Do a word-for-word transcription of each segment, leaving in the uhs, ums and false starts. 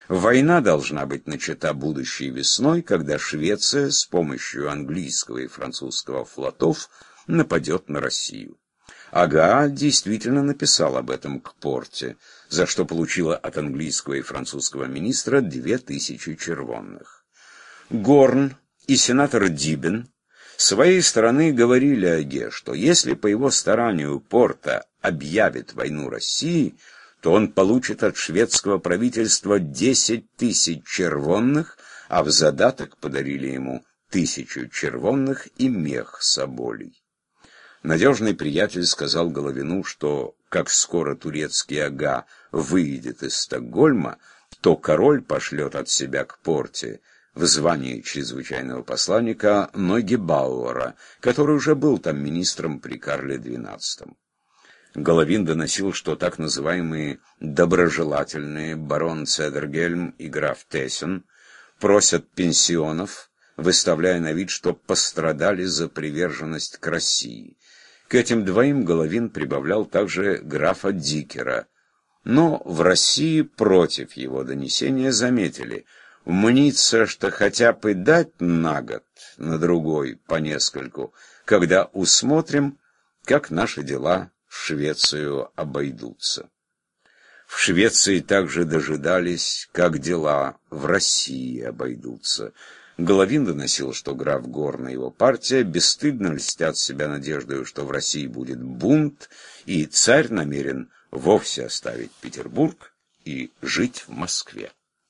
Война должна быть начата будущей весной, когда Швеция с помощью английского и французского флотов нападет на Россию. Ага действительно написал об этом к Порте, за что получила от английского и французского министра две тысячи червонных. Горн и сенатор Дибен с своей стороны говорили Аге, что если по его старанию Порта объявит войну России, то он получит от шведского правительства десять тысяч червонных, а в задаток подарили ему тысячу червонных и мех соболей. Надежный приятель сказал Головину, что, как скоро турецкий ага выйдет из Стокгольма, то король пошлет от себя к Порте в звании чрезвычайного посланника Ногебауэра, который уже был там министром при Карле двенадцатом. Головин доносил, что так называемые доброжелательные барон Цедергельм и граф Тессен просят пенсионов, выставляя на вид, что пострадали за приверженность к России. К этим двоим Головин прибавлял также графа Дикера. Но в России против его донесения заметили: мнится, что хотя бы дать на год, на другой по нескольку, когда усмотрим, как наши дела Швецию обойдутся. В Швеции также дожидались, как дела в России обойдутся. Головин доносил, что граф Горн и его партия бесстыдно льстят себя надеждой, что в России будет бунт, и царь намерен вовсе оставить Петербург и жить в Москве.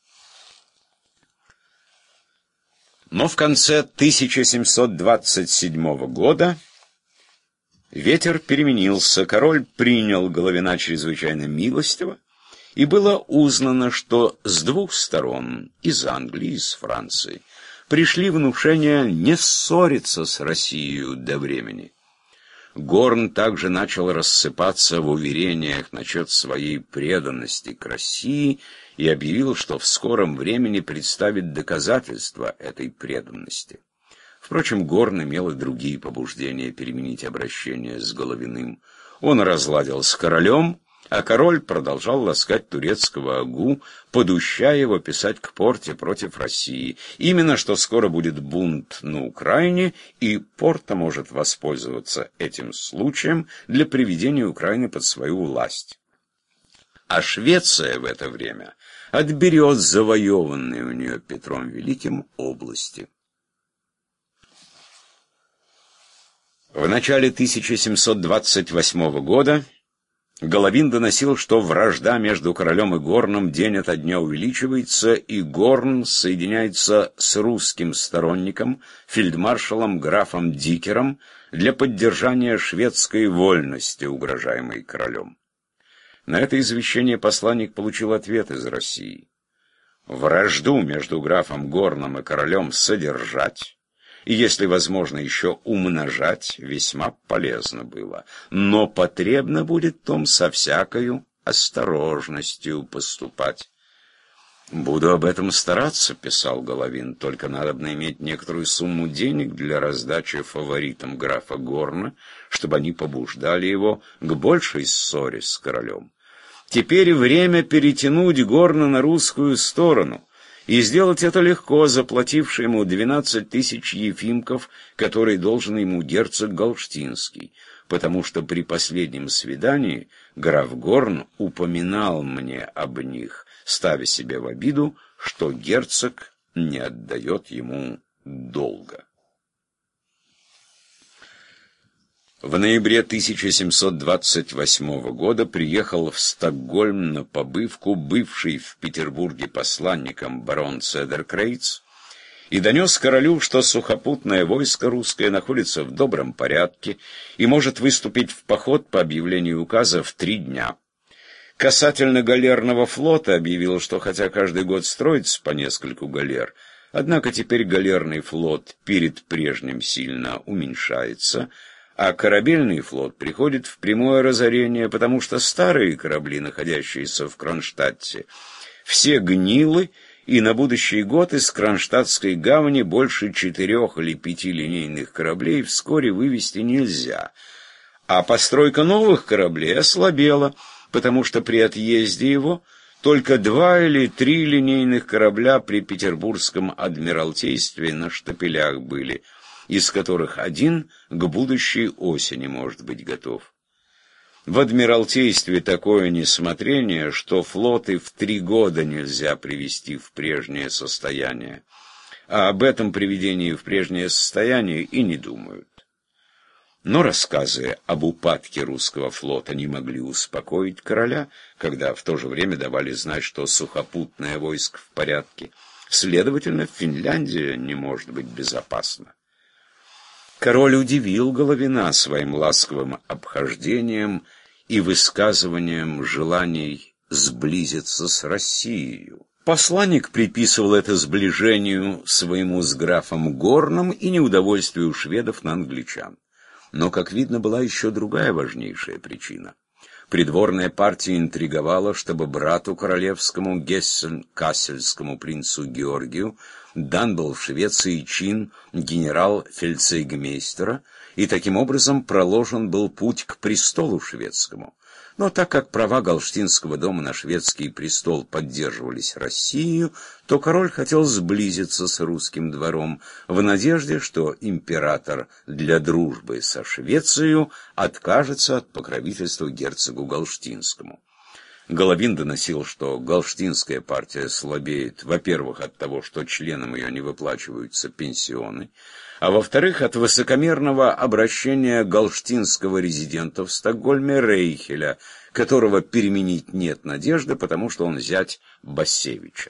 Но в конце тысяча семьсот двадцать седьмого года ветер переменился, король принял Головина чрезвычайно милостиво, и было узнано, что с двух сторон, из Англии и с Франции, пришли внушения не ссориться с Россией до времени. Горн также начал рассыпаться в уверениях насчет своей преданности к России и объявил, что в скором времени представит доказательства этой преданности. Впрочем, Горн имел и другие побуждения переменить обращение с Головиным. Он разладил с королем, а король продолжал ласкать турецкого агу, подущая его писать к Порте против России. Именно что скоро будет бунт на Украине, и Порта может воспользоваться этим случаем для приведения Украины под свою власть. А Швеция в это время отберет завоеванные у нее Петром Великим области. В начале тысяча семьсот двадцать восьмого года Головин доносил, что вражда между королем и Горном день ото дня увеличивается, и Горн соединяется с русским сторонником, фельдмаршалом графом Дикером, для поддержания шведской вольности, угрожаемой королем. На это извещение посланник получил ответ из России: вражду между графом Горном и королем содержать, и, если возможно, еще умножать весьма полезно было, но потребно будет в том со всякою осторожностью поступать. «Буду об этом стараться», — писал Головин, — «только надобно иметь некоторую сумму денег для раздачи фаворитам графа Горна, чтобы они побуждали его к большей ссоре с королем. Теперь время перетянуть Горна на русскую сторону». И сделать это легко, заплативший ему двенадцать тысяч ефимков, которые должен ему герцог Галштинский, потому что при последнем свидании граф Горн упоминал мне об них, ставя себе в обиду, что герцог не отдает ему долга. В ноябре тысяча семьсот двадцать восьмого года приехал в Стокгольм на побывку бывший в Петербурге посланником барон Цедеркрейц и донес королю, что сухопутное войско русское находится в добром порядке и может выступить в поход по объявлению указа в три дня. Касательно галерного флота объявил, что хотя каждый год строится по нескольку галер, однако теперь галерный флот перед прежним сильно уменьшается, а корабельный флот приходит в прямое разорение, потому что старые корабли, находящиеся в Кронштадте, все гнилы, и на будущий год из Кронштадтской гавани больше четырех или пяти линейных кораблей вскоре вывести нельзя. А постройка новых кораблей ослабела, потому что при отъезде его Только два или три линейных корабля при Петербургском адмиралтействе на штапелях были, из которых один к будущей осени может быть готов. В адмиралтействе такое несмотрение, что флоты в три года нельзя привести в прежнее состояние, а об этом приведении в прежнее состояние и не думают. Но рассказы об упадке русского флота не могли успокоить короля, когда в то же время давали знать, что сухопутное войско в порядке. Следовательно, Финляндия не может быть безопасна. Король удивил Головина своим ласковым обхождением и высказыванием желаний сблизиться с Россией. Посланник приписывал это сближению своему с графом Горным и неудовольствию шведов на англичан. Но, как видно, была еще другая важнейшая причина. Придворная партия интриговала, чтобы брату королевскому гессен-кассельскому принцу Георгию дан был в Швеции чин генерал-фельдцейгмейстера, и таким образом проложен был путь к престолу шведскому. Но так как права Галштинского дома на шведский престол поддерживались Россией, то король хотел сблизиться с русским двором в надежде, что император для дружбы со Швецией откажется от покровительства герцогу Галштинскому. Головин доносил, что галштинская партия слабеет, во-первых, от того, что членам ее не выплачиваются пенсионы, а во-вторых, от высокомерного обращения галштинского резидента в Стокгольме Рейхеля, которого переменить нет надежды, потому что он зять Бассевича.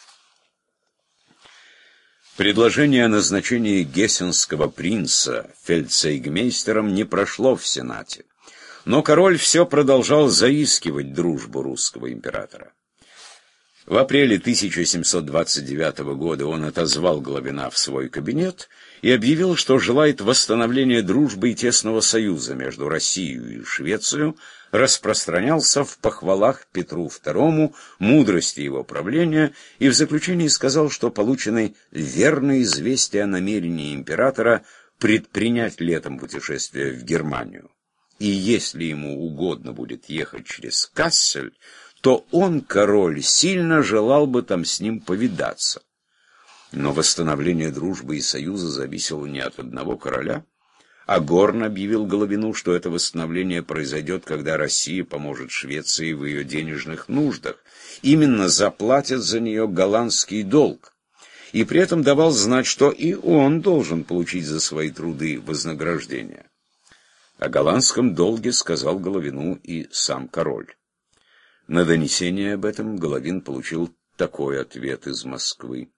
Предложение о назначении гессенского принца фельдцейгмейстером не прошло в Сенате. Но король все продолжал заискивать дружбу русского императора. В апреле тысяча семьсот двадцать девятого года он отозвал Головина в свой кабинет и объявил, что желает восстановления дружбы и тесного союза между Россией и Швецией, распространялся в похвалах Петру второму, мудрости его правления, и в заключении сказал, что получены верные известия о намерении императора предпринять летом путешествие в Германию. И если ему угодно будет ехать через Кассель, то он, король, сильно желал бы там с ним повидаться. Но восстановление дружбы и союза зависело не от одного короля, а Горн объявил Головину, что это восстановление произойдет, когда Россия поможет Швеции в ее денежных нуждах. Именно заплатят за нее голландский долг. И при этом давал знать, что и он должен получить за свои труды вознаграждение. О голландском долге сказал Головину и сам король. На донесение об этом Головин получил такой ответ из Москвы.